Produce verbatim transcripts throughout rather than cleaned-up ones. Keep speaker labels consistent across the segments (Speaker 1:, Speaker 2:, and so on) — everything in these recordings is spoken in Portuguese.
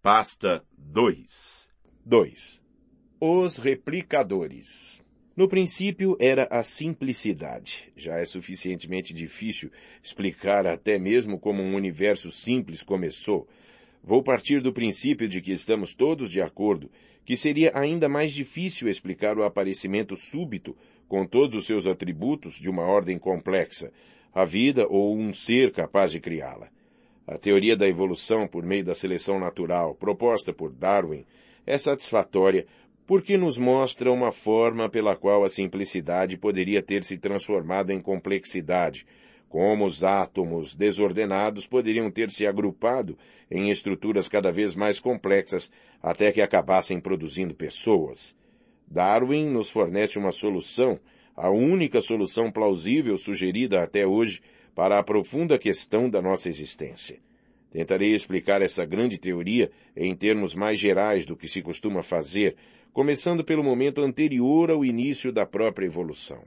Speaker 1: Pasta dois. dois. Os replicadores. No princípio era a simplicidade. Já é suficientemente difícil explicar até mesmo como um universo simples começou. Vou partir do princípio de que estamos todos de acordo que seria ainda mais difícil explicar o aparecimento súbito, com todos os seus atributos, de uma ordem complexa, a vida ou um ser capaz de criá-la. A teoria da evolução por meio da seleção natural, proposta por Darwin, é satisfatória porque nos mostra uma forma pela qual a simplicidade poderia ter se transformado em complexidade, como os átomos desordenados poderiam ter se agrupado em estruturas cada vez mais complexas até que acabassem produzindo pessoas. Darwin nos fornece uma solução, a única solução plausível sugerida até hoje para a profunda questão da nossa existência. Tentarei explicar essa grande teoria em termos mais gerais do que se costuma fazer, começando pelo momento anterior ao início da própria evolução.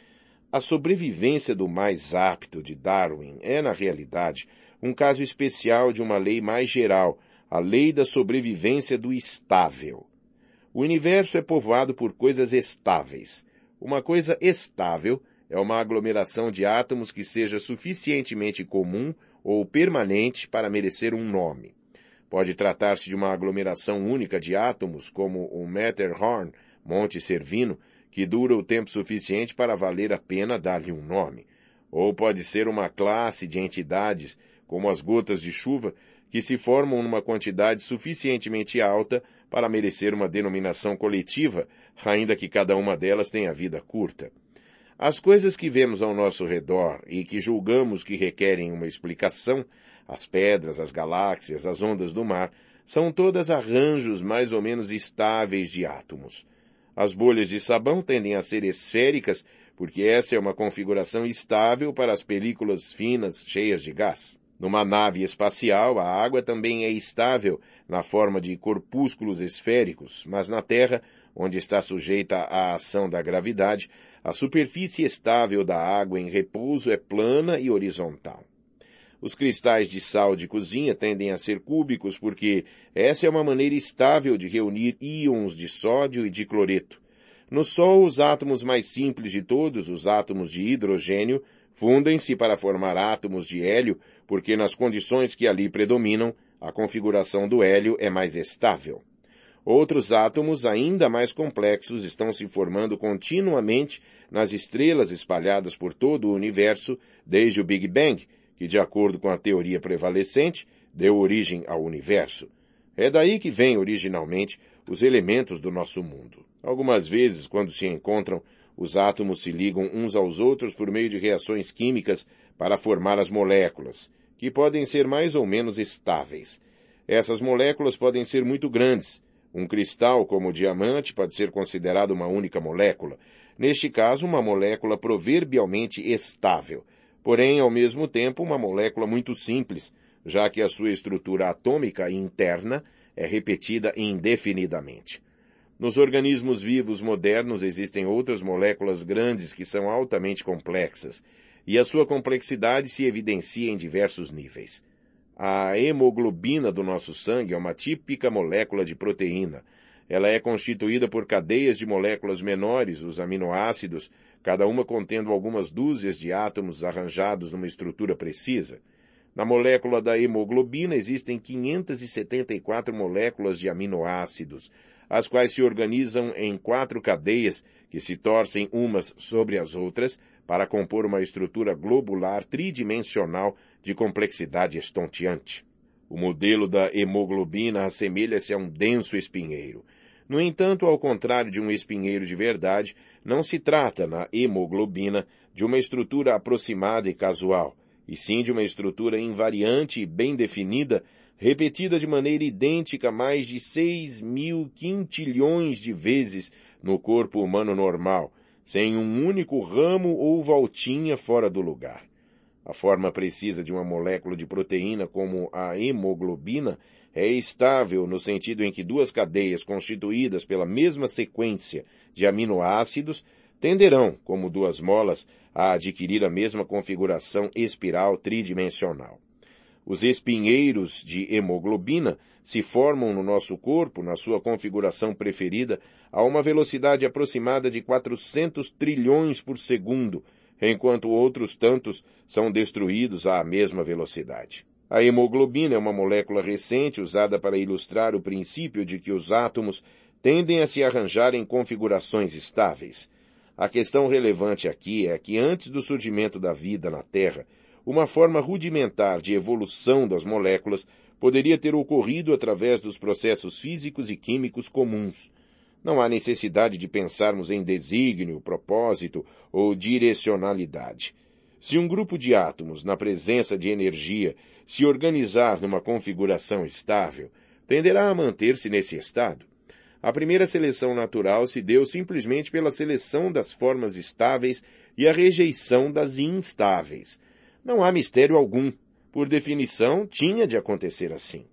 Speaker 1: A sobrevivência do mais apto de Darwin é, na realidade, um caso especial de uma lei mais geral, a lei da sobrevivência do estável. O universo é povoado por coisas estáveis. Uma coisa estável é uma aglomeração de átomos que seja suficientemente comum ou permanente para merecer um nome. Pode tratar-se de uma aglomeração única de átomos, como o Matterhorn, Monte Cervino, que dura o tempo suficiente para valer a pena dar-lhe um nome. Ou pode ser uma classe de entidades, como as gotas de chuva, que se formam numa quantidade suficientemente alta para merecer uma denominação coletiva, ainda que cada uma delas tenha vida curta. As coisas que vemos ao nosso redor e que julgamos que requerem uma explicação, as pedras, as galáxias, as ondas do mar, são todas arranjos mais ou menos estáveis de átomos. As bolhas de sabão tendem a ser esféricas, porque essa é uma configuração estável para as películas finas cheias de gás. Numa nave espacial, a água também é estável na forma de corpúsculos esféricos, mas na Terra, onde está sujeita à ação da gravidade, a superfície estável da água em repouso é plana e horizontal. Os cristais de sal de cozinha tendem a ser cúbicos porque essa é uma maneira estável de reunir íons de sódio e de cloreto. No Sol, os átomos mais simples de todos, os átomos de hidrogênio, fundem-se para formar átomos de hélio, porque nas condições que ali predominam, a configuração do hélio é mais estável. Outros átomos ainda mais complexos estão se formando continuamente nas estrelas espalhadas por todo o universo desde o Big Bang, que, de acordo com a teoria prevalecente, deu origem ao universo. É daí que vêm originalmente os elementos do nosso mundo. Algumas vezes, quando se encontram, os átomos se ligam uns aos outros por meio de reações químicas para formar as moléculas, que podem ser mais ou menos estáveis. Essas moléculas podem ser muito grandes. Um cristal, como o diamante, pode ser considerado uma única molécula. Neste caso, uma molécula proverbialmente estável. Porém, ao mesmo tempo, uma molécula muito simples, já que a sua estrutura atômica interna é repetida indefinidamente. Nos organismos vivos modernos existem outras moléculas grandes que são altamente complexas, e a sua complexidade se evidencia em diversos níveis. A hemoglobina do nosso sangue é uma típica molécula de proteína. Ela é constituída por cadeias de moléculas menores, os aminoácidos, cada uma contendo algumas dúzias de átomos arranjados numa estrutura precisa. Na molécula da hemoglobina existem quinhentas e setenta e quatro moléculas de aminoácidos, as quais se organizam em quatro cadeias que se torcem umas sobre as outras para compor uma estrutura globular tridimensional de complexidade estonteante. O modelo da hemoglobina assemelha-se a um denso espinheiro. No entanto, ao contrário de um espinheiro de verdade, não se trata, na hemoglobina, de uma estrutura aproximada e casual, e sim de uma estrutura invariante e bem definida, repetida de maneira idêntica mais de seis mil quintilhões de vezes no corpo humano normal, sem um único ramo ou voltinha fora do lugar. A forma precisa de uma molécula de proteína como a hemoglobina é estável no sentido em que duas cadeias constituídas pela mesma sequência de aminoácidos tenderão, como duas molas, a adquirir a mesma configuração espiral tridimensional. Os espinheiros de hemoglobina se formam no nosso corpo, na sua configuração preferida, a uma velocidade aproximada de quatrocentos trilhões por segundo, enquanto outros tantos são destruídos à mesma velocidade. A hemoglobina é uma molécula recente usada para ilustrar o princípio de que os átomos tendem a se arranjar em configurações estáveis. A questão relevante aqui é que antes do surgimento da vida na Terra, uma forma rudimentar de evolução das moléculas poderia ter ocorrido através dos processos físicos e químicos comuns. Não há necessidade de pensarmos em desígnio, propósito ou direcionalidade. Se um grupo de átomos, na presença de energia, se organizar numa configuração estável, tenderá a manter-se nesse estado. A primeira seleção natural se deu simplesmente pela seleção das formas estáveis e a rejeição das instáveis. Não há mistério algum. Por definição, tinha de acontecer assim.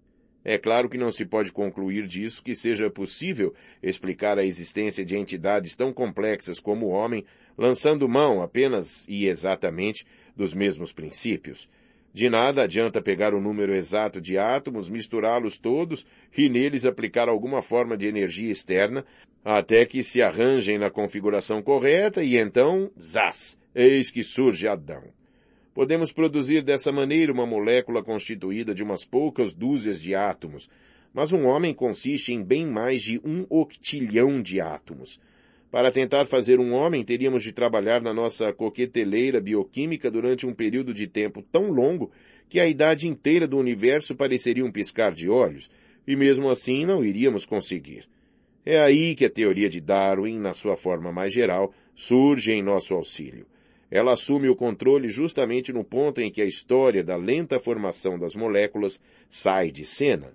Speaker 1: É claro que não se pode concluir disso que seja possível explicar a existência de entidades tão complexas como o homem, lançando mão apenas e exatamente dos mesmos princípios. De nada adianta pegar o número exato de átomos, misturá-los todos e neles aplicar alguma forma de energia externa, até que se arranjem na configuração correta e então, zás, eis que surge Adão. Podemos produzir dessa maneira uma molécula constituída de umas poucas dúzias de átomos, mas um homem consiste em bem mais de um octilhão de átomos. Para tentar fazer um homem, teríamos de trabalhar na nossa coqueteleira bioquímica durante um período de tempo tão longo que a idade inteira do universo pareceria um piscar de olhos, e mesmo assim não iríamos conseguir. É aí que a teoria de Darwin, na sua forma mais geral, surge em nosso auxílio. Ela assume o controle justamente no ponto em que a história da lenta formação das moléculas sai de cena.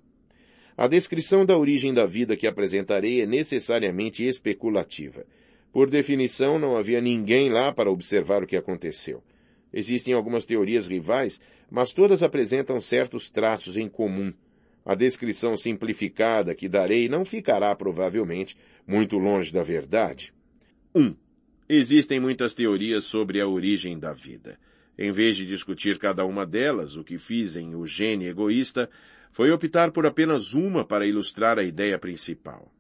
Speaker 1: A descrição da origem da vida que apresentarei é necessariamente especulativa. Por definição, não havia ninguém lá para observar o que aconteceu. Existem algumas teorias rivais, mas todas apresentam certos traços em comum. A descrição simplificada que darei não ficará, provavelmente, muito longe da verdade. um. Existem muitas teorias sobre a origem da vida. Em vez de discutir cada uma delas, o que fiz em O Gene Egoísta foi optar por apenas uma para ilustrar a ideia principal.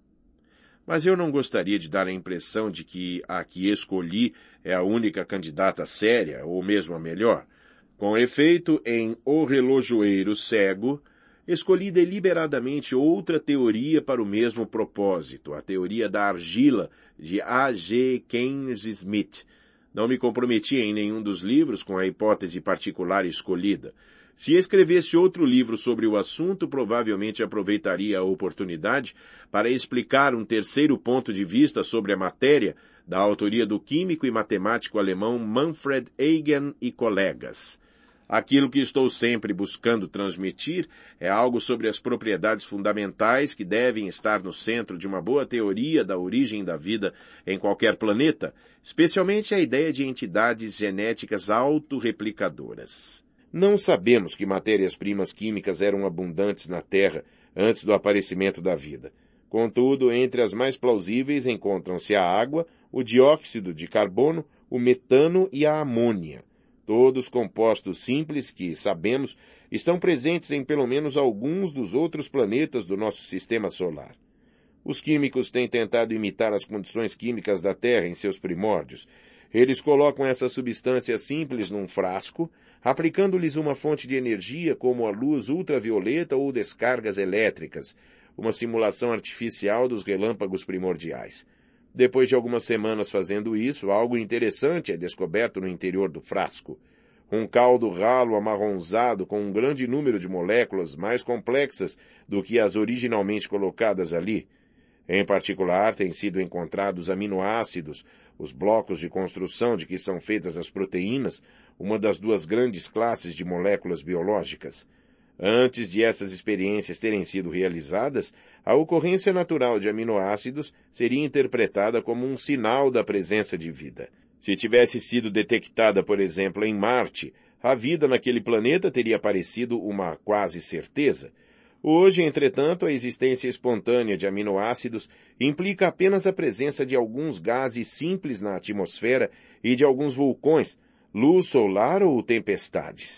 Speaker 1: Mas eu não gostaria de dar a impressão de que a que escolhi é a única candidata séria, ou mesmo a melhor. Com efeito, em O Relojoeiro Cego, escolhi deliberadamente outra teoria para o mesmo propósito, a teoria da argila, de A G Keynes Smith. Não me comprometi em nenhum dos livros com a hipótese particular escolhida. Se escrevesse outro livro sobre o assunto, provavelmente aproveitaria a oportunidade para explicar um terceiro ponto de vista sobre a matéria, da autoria do químico e matemático alemão Manfred Eigen e colegas. Aquilo que estou sempre buscando transmitir é algo sobre as propriedades fundamentais que devem estar no centro de uma boa teoria da origem da vida em qualquer planeta, especialmente a ideia de entidades genéticas autorreplicadoras. Não sabemos que matérias-primas químicas eram abundantes na Terra antes do aparecimento da vida. Contudo, entre as mais plausíveis encontram-se a água, o dióxido de carbono, o metano e a amônia. Todos compostos simples que, sabemos, estão presentes em pelo menos alguns dos outros planetas do nosso sistema solar. Os químicos têm tentado imitar as condições químicas da Terra em seus primórdios. Eles colocam essas substâncias simples num frasco, aplicando-lhes uma fonte de energia como a luz ultravioleta ou descargas elétricas, uma simulação artificial dos relâmpagos primordiais. Depois de algumas semanas fazendo isso, algo interessante é descoberto no interior do frasco. Um caldo ralo amarronzado com um grande número de moléculas mais complexas do que as originalmente colocadas ali. Em particular, têm sido encontrados aminoácidos, os blocos de construção de que são feitas as proteínas, uma das duas grandes classes de moléculas biológicas. Antes de essas experiências terem sido realizadas, a ocorrência natural de aminoácidos seria interpretada como um sinal da presença de vida. Se tivesse sido detectada, por exemplo, em Marte, a vida naquele planeta teria parecido uma quase certeza. Hoje, entretanto, a existência espontânea de aminoácidos implica apenas a presença de alguns gases simples na atmosfera e de alguns vulcões, luz solar ou tempestades.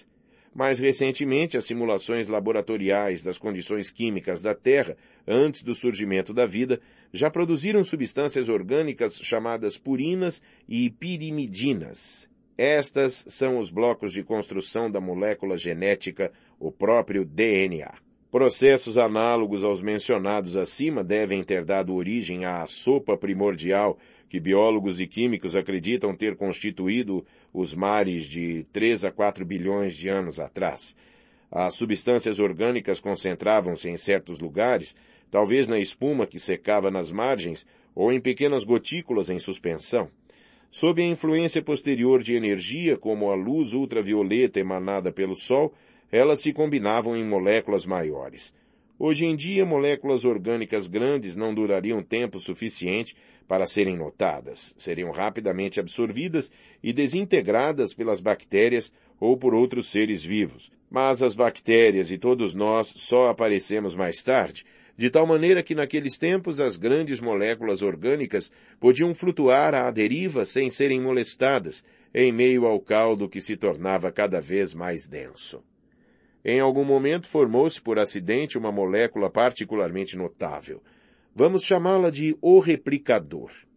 Speaker 1: Mais recentemente, as simulações laboratoriais das condições químicas da Terra antes do surgimento da vida já produziram substâncias orgânicas chamadas purinas e pirimidinas. Estas são os blocos de construção da molécula genética, o próprio D N A. Processos análogos aos mencionados acima devem ter dado origem à sopa primordial que biólogos e químicos acreditam ter constituído os mares de três a quatro bilhões de anos atrás. As substâncias orgânicas concentravam-se em certos lugares, talvez na espuma que secava nas margens ou em pequenas gotículas em suspensão. Sob a influência posterior de energia, como a luz ultravioleta emanada pelo Sol, elas se combinavam em moléculas maiores. Hoje em dia, moléculas orgânicas grandes não durariam tempo suficiente para serem notadas, seriam rapidamente absorvidas e desintegradas pelas bactérias ou por outros seres vivos. Mas as bactérias e todos nós só aparecemos mais tarde, de tal maneira que naqueles tempos as grandes moléculas orgânicas podiam flutuar à deriva sem serem molestadas, em meio ao caldo que se tornava cada vez mais denso. Em algum momento formou-se por acidente uma molécula particularmente notável. Vamos chamá-la de O replicador.